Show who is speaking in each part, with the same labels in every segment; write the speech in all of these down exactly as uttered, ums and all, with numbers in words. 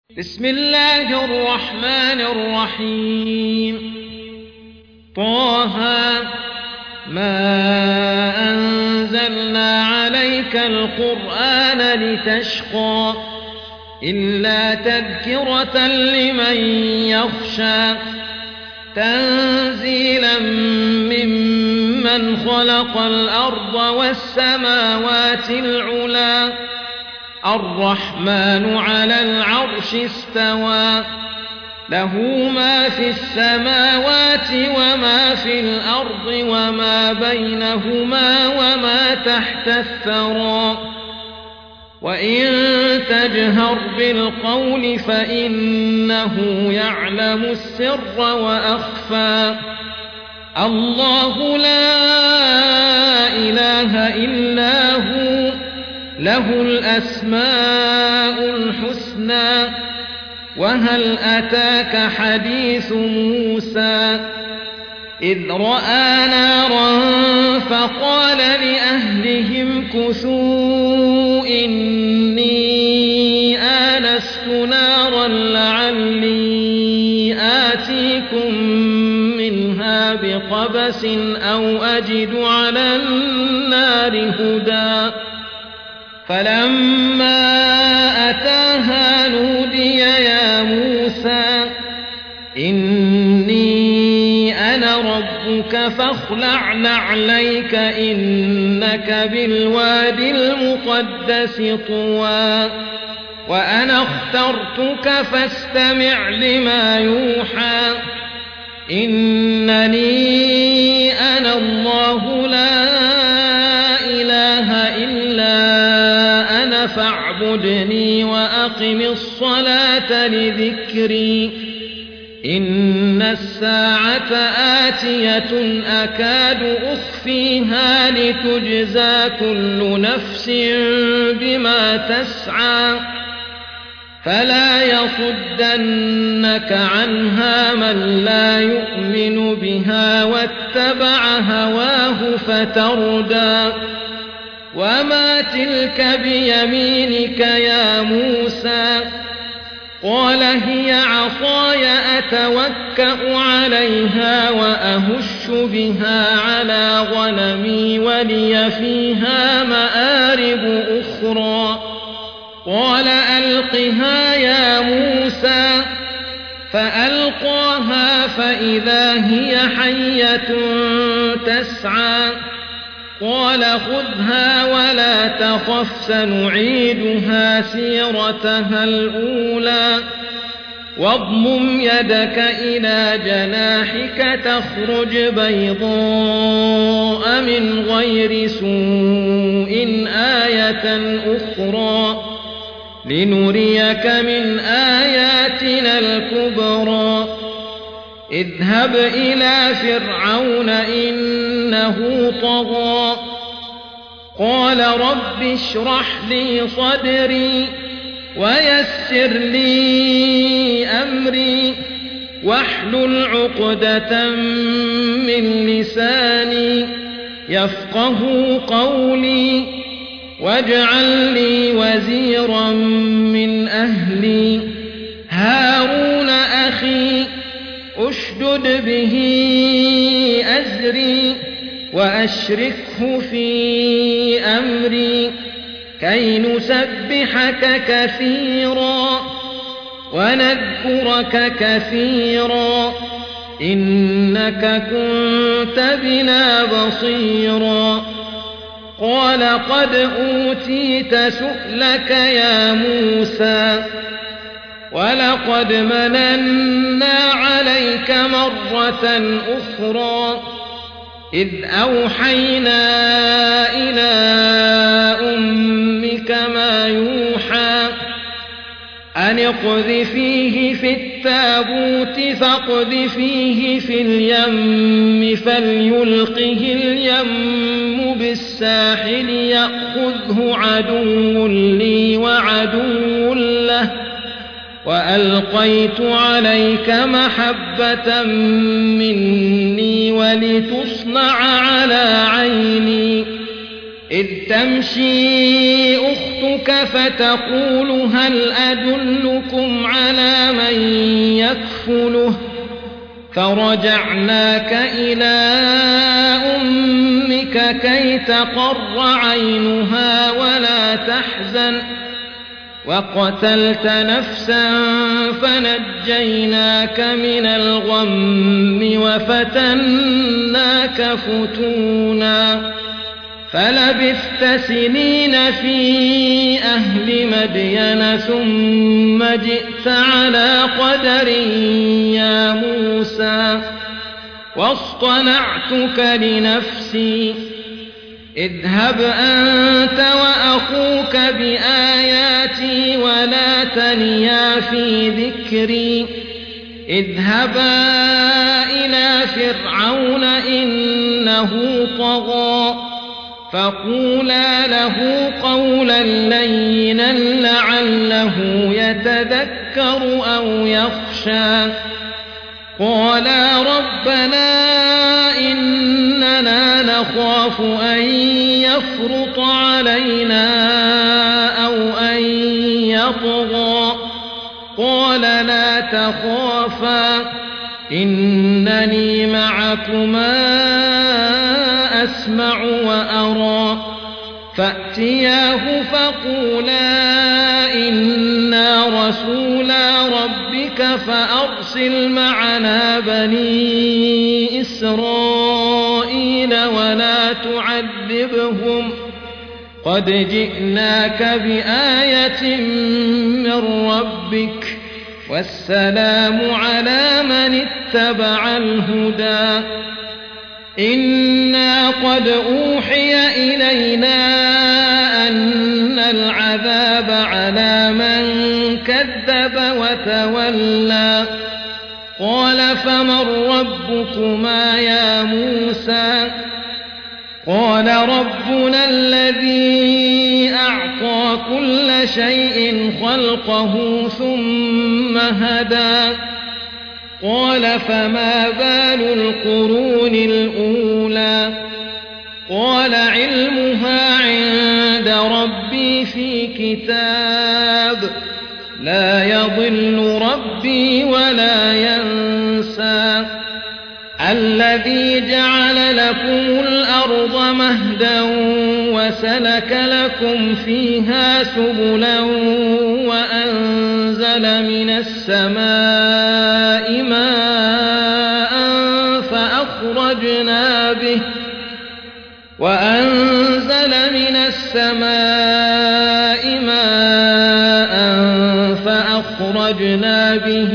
Speaker 1: بسم الله الرحمن الرحيم طه ما أنزلنا عليك القرآن لتشقى إلا تذكرة لمن يخشى تنزيلا ممن خلق الأرض والسماوات العلى الرحمن على العرش استوى له ما في السماوات وما في الأرض وما بينهما وما تحت الثرى وإن تجهر بالقول فإنه يعلم السر وأخفى الله لا إله إلا هو له الأسماء الحسنى وهل أتاك حديث موسى إذ رأى نارا فقال لأهلهم كثوا إني آنست نارا لعلي آتيكم منها بقبس أو أجد على النار هدى فلما أتاها نودي يا موسى إني أنا ربك فاخلع نعليك إنك بالواد المقدس طوى وأنا اخترتك فاستمع لما يوحى إنني أنا الله لا إله إلا فاعبدني وأقم الصلاة لذكري إن الساعة آتية أكاد أخفيها لتجزى كل نفس بما تسعى فلا يصدنك عنها من لا يؤمن بها واتبع هواه فتردى وما تلك بيمينك يا موسى قال هي عصاي أتوكأ عليها وأهش بها على غنمي ولي فيها مآرب أخرى قال ألقها يا موسى فألقاها فإذا هي حية تسعى قال خذها ولا تخف سنعيدها سيرتها الأولى واضمم يدك إلى جناحك تخرج بيضاء من غير سوء آية أخرى لنريك من آياتنا الكبرى اذهب إلى فرعون إنه طغى قال رب اشرح لي صدري ويسر لي أمري واحلل عقدة من لساني يفقه قولي واجعل لي وزيرا من أهلي هارون أخي أشدد به أزري وأشركه في أمري كي نسبحك كثيرا ونذكرك كثيرا إنك كنت بنا بصيرا قال قد أوتيت سؤلك يا موسى ولقد مننا عليك مرة أخرى إذ أوحينا إلى أمك ما يوحى أن اقذفيه في التابوت فاقذفيه في اليم فليلقه اليم بالساحل يأخذه عدو لي وعدو له وألقيت عليك محبة مني ولتصنع على عيني إذ تمشي أختك فتقول هل أدلكم على من يكفله فرجعناك إلى أمك كي تقر عينها ولا تحزن وقتلت نفسا فنجيناك من الغم وفتناك فتونا فلبثت سنين في أهل مدين ثم جئت على قدر يا موسى واصطنعتك لنفسي اذهب أنت وأخوك بآياتي ولا تنيا في ذكري اذهبا إلى فرعون إنه طغى فقولا له قولا لينا لعله يتذكر أو يخشى قالا ربنا إننا نخاف أن يفرط علينا أو أن يطغى قال لا تخافا إنني معكما أسمع وأرى فأتياه فقولا إنا رسولا ربك فأرسل معنا بني إسرائيل ولا تعذبهم قد جئناك بآية من ربك والسلام على من اتبع الهدى إنا قد أوحي إلينا أن العذاب على من كذب وتولى قال فمن ربكما يا موسى قال ربنا الذي أعطى كل شيء خلقه ثم هدى قال فما بال القرون الأولى قال علمها عند ربي في كتاب لا يضل ربي ولا ينسى الذي جعل لكم الأرض مهدا وسلك لكم فيها سبلا وأنزل من السماء ماء فأخرجنا به وأنزل من السماء ماء فأخرجنا به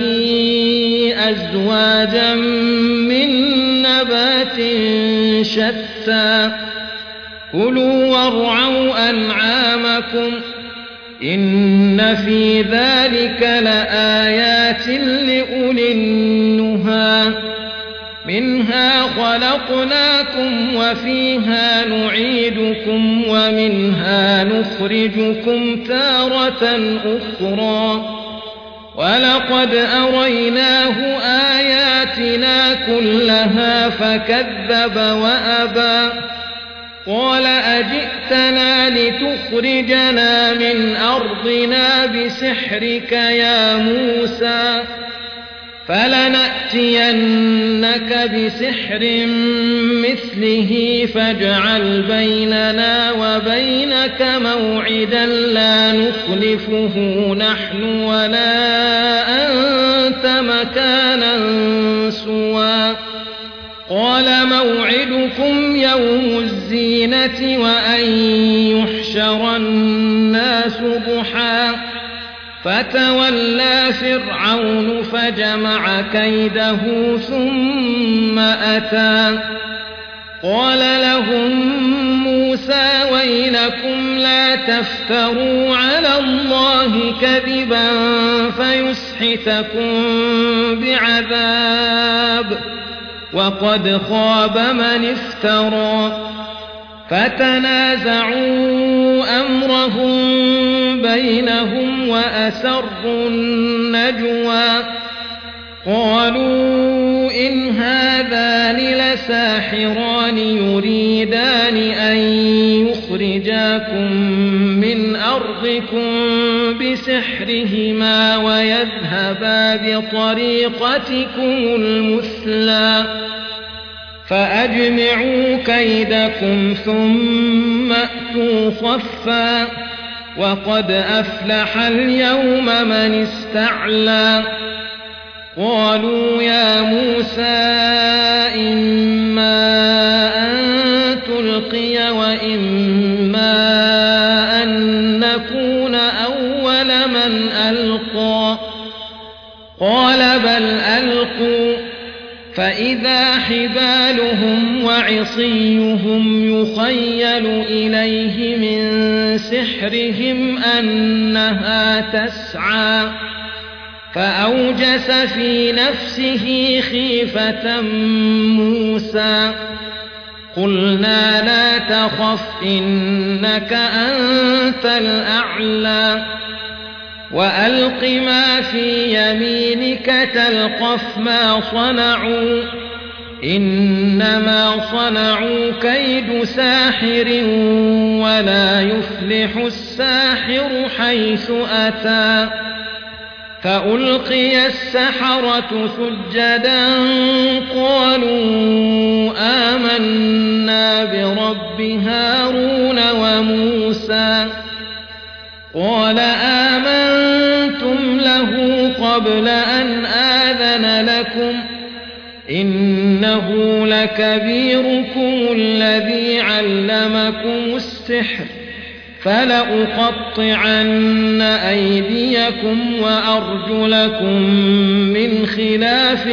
Speaker 1: أزواجا من نبات شتى كلوا وارعوا أنعامكم إن في ذلك لآيات لأولي النهى منها خلقناكم وفيها نعيدكم ومنها نخرجكم تارة أخرى ولقد أريناه آياتنا كلها فكذب وأبى قال أجئتنا لتخرجنا من أرضنا بسحرك يا موسى فلنأتينك بسحر مثله فاجعل بيننا وبينك موعدا لا نخلفه نحن ولا أنت مكانا سوى قال موعدكم يوم الزينة وأن يحشر الناس ضحى فتولى فرعون فجمع كيده ثم أتى قال لهم موسى ويلكم لا تفتروا على الله كذبا فيسحتكم بعذاب وقد خاب من افترى فتنازعوا أمرهم بينهم وأسروا النجوى قالوا إن هذان لساحران يريدان أن كيدكم من أرضكم بسحرهما ويذهبا بطريقتكم المثلى فأجمعوا كيدكم ثم أتوا صفا وقد أفلح اليوم من استعلى قالوا يا موسى إما أن تلقي وإما أن نكون أول من ألقى قال بل ألقوا فإذا حبالهم وعصيهم يخيل إليه من سحرهم أنها تسعى فأوجس في نفسه خيفة موسى قلنا لا تخف إنك أنت الأعلى وألق ما في يمينك تلقف ما صنعوا إنما صنعوا كيد ساحر ولا يفلح الساحر حيث أتى فألقي السحرة سجدا قالوا آمنا برب هارون وموسى قال آمنتم له قبل أن آذن لكم إنه لكبيركم الذي علمكم السحر فلأقطعن أيديكم وأرجلكم من خلاف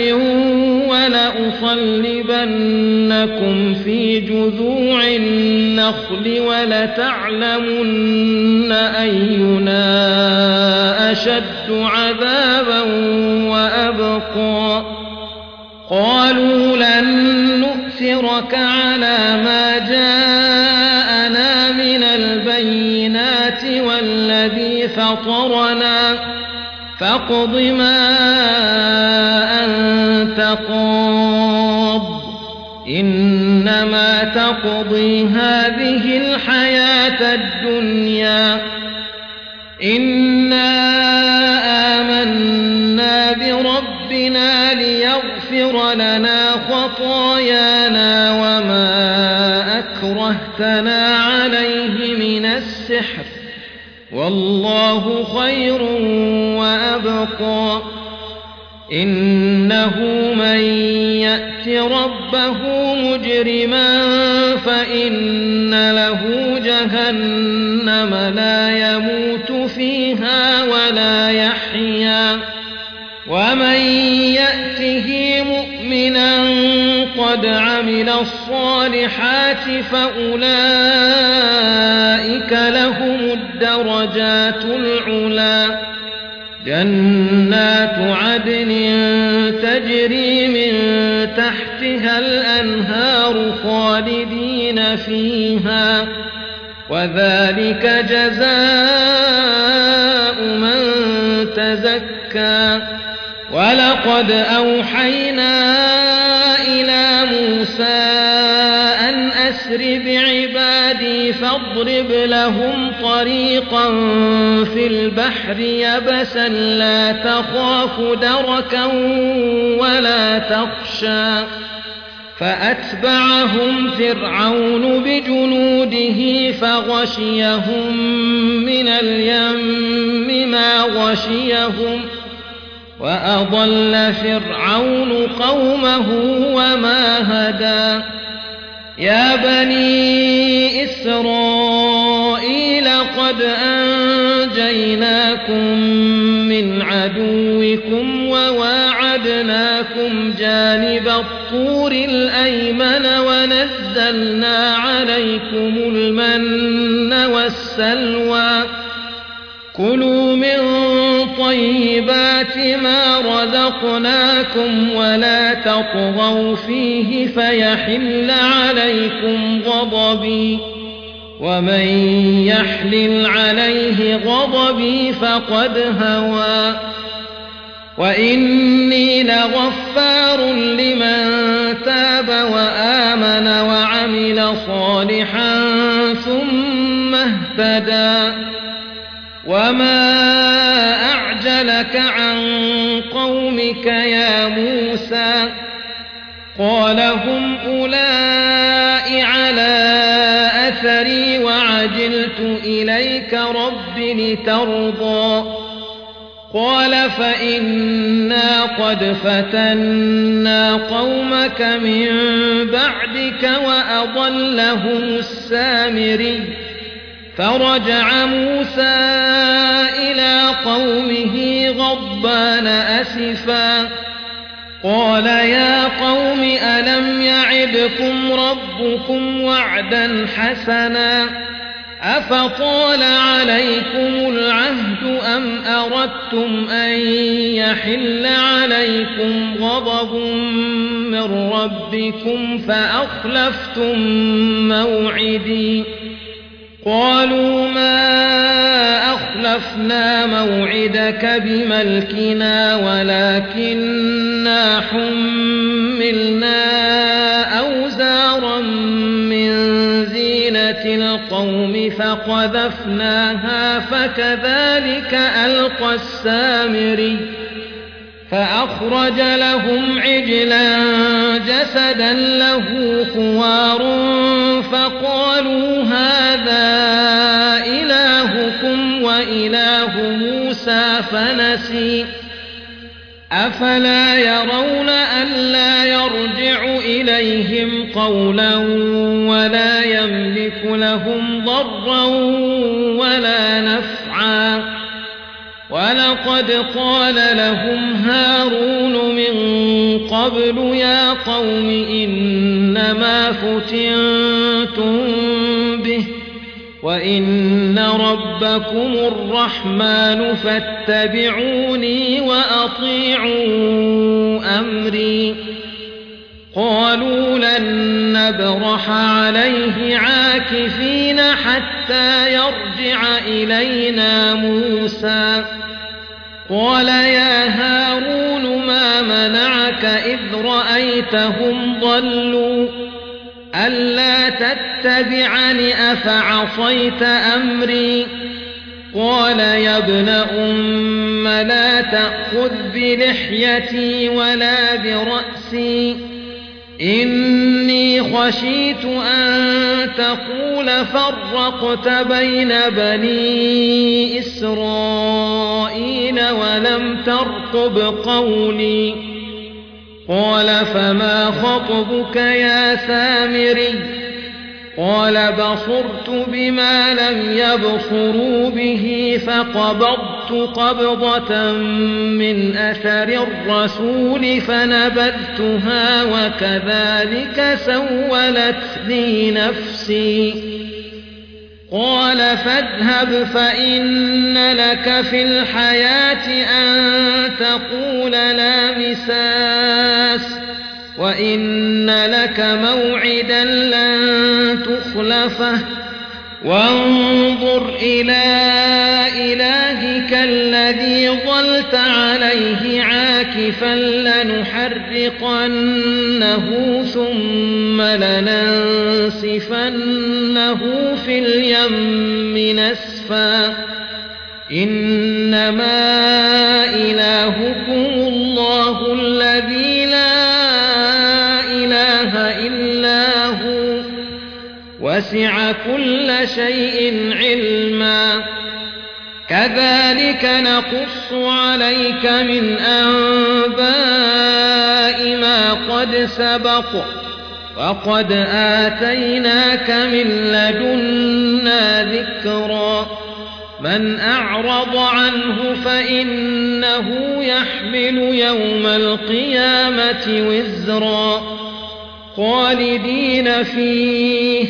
Speaker 1: ولأصلبنكم في جذوع النخل ولتعلمن أينا أشد عذابا وأبقى قالوا لن نؤثرك على ما جاءنا من البينات والذي فطرنا فاقض ما أنت قاض إنما تقضي هذه الحياة الدنيا إنا آمنا بربنا ليغفر لنا خطايانا وما أكرهتنا عليه من السحر والله خير وأبقى إنه من يأت ربه مجرما فإن له جهنم لا يموت فيها ولا يحيا ومن يأته مؤمنا قد عمل الصالحات فأولئك لهم الدرجات العلى جنات عدن تجري من تحتها الأنهار خالدين فيها وذلك جزاء من تزكى ولقد أوحينا إلى موسى أن أسر بعبادي فاضرب لهم طريقا في البحر يبسا لا تخاف دركا ولا تخشى فأتبعهم فرعون بجنوده فغشيهم من اليم ما غشيهم وأضل فرعون قومه وما هدى يا بني إسرائيل قد أنجيناكم من عدوكم وواعدناكم جانب الطور الأيمن ونزلنا عليكم المن والسلوى كلوا من طيبات ما رزقناكم ولا تطغوا فيه فيحل عليكم غضبي ومن يحلل عليه غضبي فقد هوى وإني لغفار لمن تاب وآمن وعمل صالحا ثم مهتدى وما أعجلك عن قومك يا موسى قال هم أولئك على أثري وعجلت إليك رب لترضى قال فإنا قد فتنا قومك من بعدك وأضلهم السامري فرجع موسى إلى قومه غضبان أسفا قال يا قوم ألم يعدكم ربكم وعدا حسنا أفطال عليكم العهد أم أردتم أن يحل عليكم غضب من ربكم فأخلفتم موعدي قالوا ما أخلفنا موعدك بملكنا ولكننا حملنا أوزارا من زينة القوم فقذفناها فكذلك ألقى السامري فأخرج لهم عجلا جسدا له خوار فقالوا هذا إلهكم وإله موسى فنسي أفلا يرون ألا يرجع إليهم قولا ولا يملك لهم ضرا ولا نفعا ولقد قال لهم هارون من قبل يا قوم إنما فتنتم به وإن ربكم الرحمن فاتبعوني وأطيعوا أمري قالوا لن نبرح عليه عاكفين حتى يرجع إلينا موسى قال يا هارون ما منعك إذ رأيتهم ضلوا ألا تتبعني أفعصيت أمري قال يا ابن أم لا تأخذ بلحيتي ولا برأسي إني خشيت أن تقول فرقت بين بني إسرائيل ولم ترقب قولي قال فما خطبك يا سامري قال بصرت بما لم يبصروا به فقبضت قبضة من أثر الرسول فنبذتها وكذلك سولت لي نفسي قال فاذهب فإن لك في الحياة أن تقول لا مساس وإن لك موعدا لن تخلفه وانظر إلى إلهك الذي ظلت عليه عاكفا لنحرقنه ثم لننسفنه في اليم نسفا إنما إلهكم الله الذي لا إله إلا هو وسع كل شيء علما كذلك نقص عليك من أنباء ما قد سبق وقد آتيناك من لدنا ذكرا من أعرض عنه فإنه يحمل يوم القيامة وزرا خالدين فيه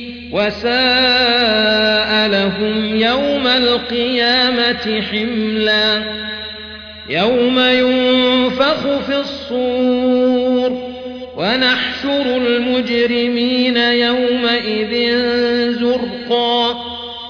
Speaker 1: وساء لهم يوم القيامة حملا يوم ينفخ في الصور ونحشر المجرمين يومئذ زرقا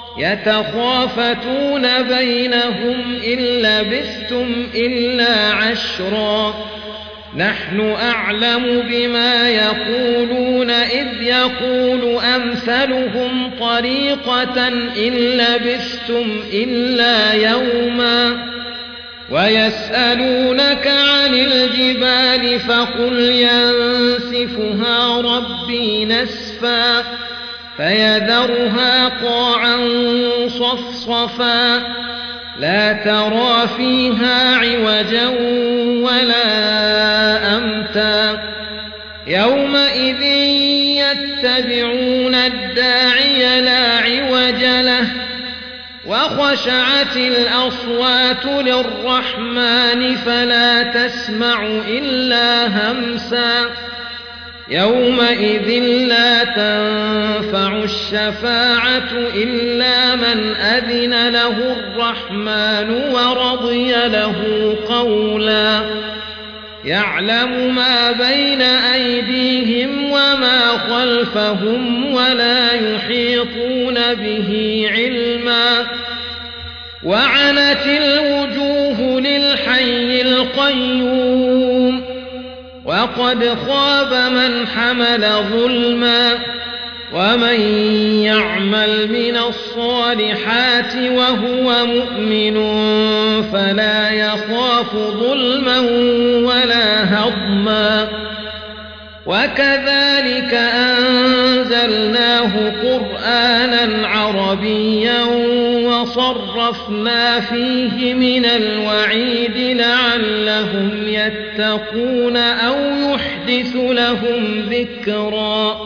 Speaker 1: يتخافتون بينهم إن لبثتم إلا عشرا نحن أعلم بما يقولون إذ يقول أمثلهم طريقة إن لبثتم إلا يوما ويسألونك عن الجبال فقل ينسفها ربي نسفا فيذرها قاعا صفصفا لا ترى فيها عوجا ولا أمتا يومئذ يتبعون الداعي لا عوج له وخشعت الأصوات للرحمن فلا تسمع إلا همسا يومئذ لا تنفع الشفاعة إلا من أذن له الرحمن ورضي له قولا يعلم ما بين أيديهم وما خلفهم ولا يحيطون به علما وعنت الوجوه للحي القيوم وقد خاب من حمل ظلما ومن يعمل من الصالحات وهو مؤمن فلا يخاف ظلما ولا هضما وكذلك أنزلناه قرآنا عربيا وصرفنا فيه من الوعيد لعلهم يتقون أو يحدث لهم ذكرا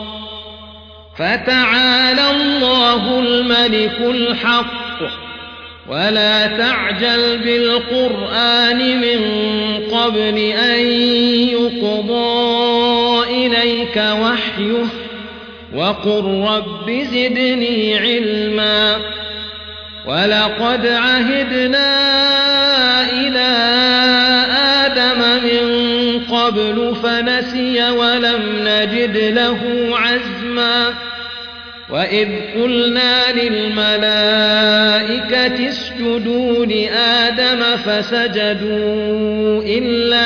Speaker 1: فتعالى الله الملك الحق ولا تعجل بالقرآن من قبل أن يقضى إليك وحيه وقل رب زدني علما ولقد عهدنا إلى آدم من قبل فنسي ولم نجد له عزما وإذ قلنا للملائكة اسجدوا لآدم فسجدوا إلا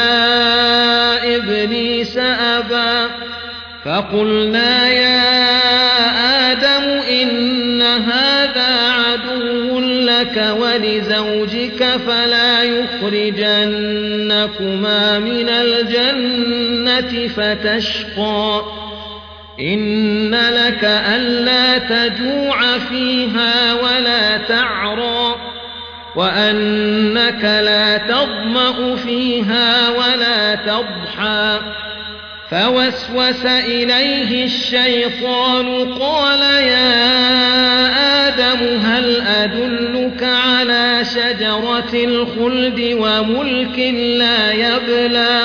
Speaker 1: إبليس أبى فقلنا يا آدم إن هذا عدو لك ولزوجك فلا يخرجنكما من الجنة فتشقى إن لك ألا تجوع فيها ولا تعرى وأنك لا تظمأ فيها ولا تضحى فوسوس إليه الشيطان قال يا آدم هل أدلك على شجرة الخلد وملك لا يبلى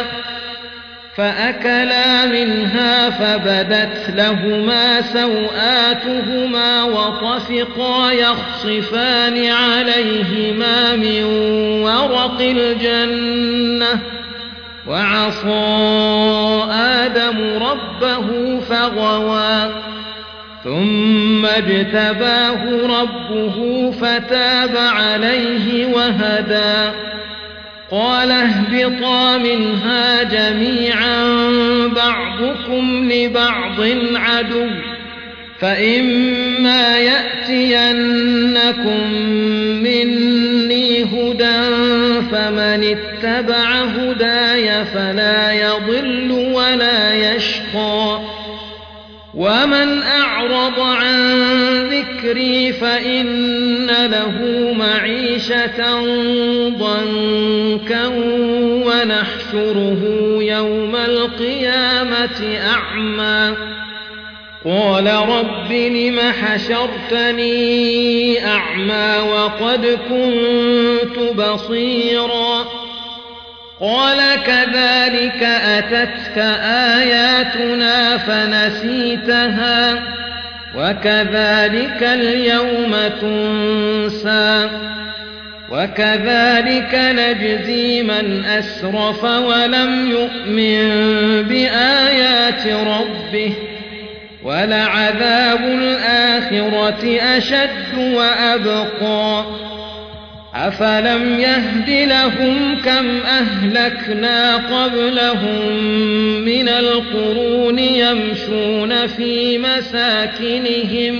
Speaker 1: فأكلا منها فبدت لهما سوآتهما وطفقا يخصفان عليهما من ورق الجنة وعصى آدم ربه فغوى ثم اجتباه ربه فتاب عليه وهدى قال اهبطا منها جميعا بعضكم لبعض عدو فإما يأتينكم مني هدى فمن اتبع هداي فلا يضل ولا يشقى ومن أعرض عن ذكري فإن له معيشة ضنكا ونحشره يوم القيامة أعمى قال رب لم حشرتني أعمى وقد كنت بصيرا قال كذلك أتتك آياتنا فنسيتها وكذلك اليوم تنسى وكذلك نجزي من أسرف ولم يؤمن بآيات ربه ولعذاب الآخرة أشد وأبقى أفلم يهد لهم كم أهلكنا قبلهم من القرون يمشون في مساكنهم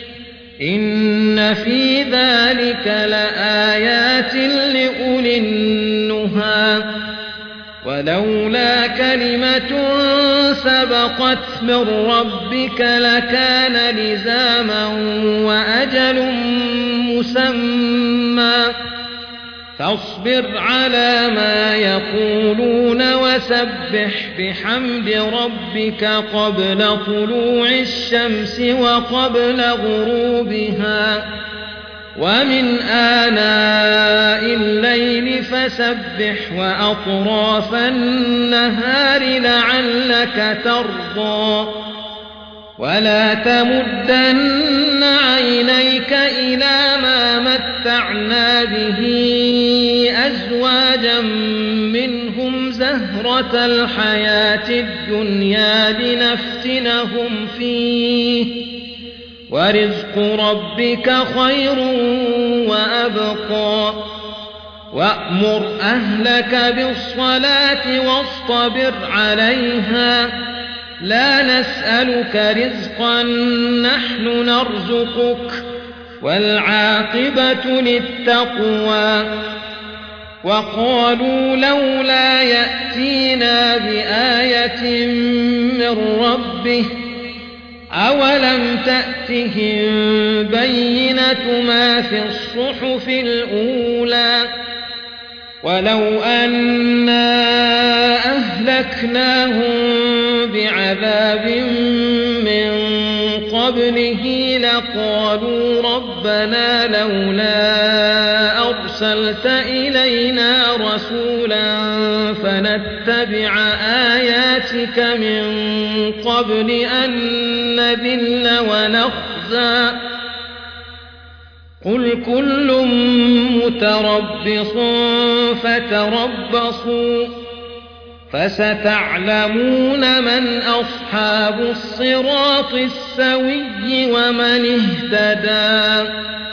Speaker 1: إن في ذلك لآيات لأولي النهى ولولا كلمة سبقت من ربك لكان لزاما وأجل مسمى فاصبر على ما يقولون وسبح بحمد ربك قبل طلوع الشمس وقبل غروبها ومن آناء الليل فسبح وأطراف النهار لعلك ترضى ولا تمدن عينيك إلى ما متعنا به أزواجا منهم زهرة الحياة الدنيا لنفتنهم فيه ورزق ربك خير وأبقى وأمر أهلك بالصلاة واصطبر عليها لا نسألك رزقا نحن نرزقك والعاقبة للتقوى وقالوا لولا يأتينا بآية من ربه أولم تأتهم بينة ما في الصحف الأولى ولو أنا أهلكناهم بعذاب من قبله لقالوا ربنا لولا أرسلت إلينا رسولا فنتبع آياتك من قبل أن نذل ونخزى قل كل متربص فتربصوا فستعلمون من أصحاب الصراط السوي ومن اهتدى